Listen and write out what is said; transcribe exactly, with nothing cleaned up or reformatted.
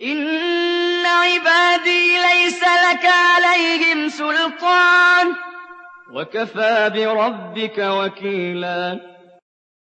إِنَّ عِبَادِي لَيْسَ لَكَ عَلَيْهِمْ سُلْطَانٌ ۚ وَكَفَىٰ بِرَبِّكَ وَكِيلًا